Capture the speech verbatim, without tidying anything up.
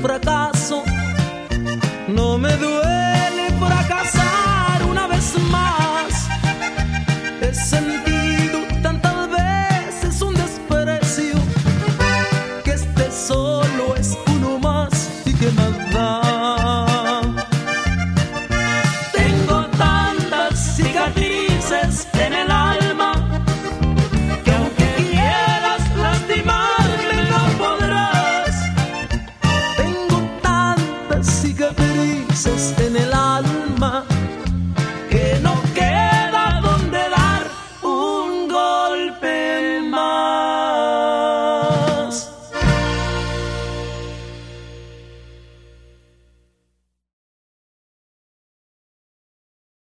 fracaso. No me duele fracasar una vez más. He sentido tantas veces un desprecio, que este solo es uno más y que nada. Tengo tantas cicatrices en el alma que aunque quieras lastimarme no podrás. Tengo tantas cicatrices en el alma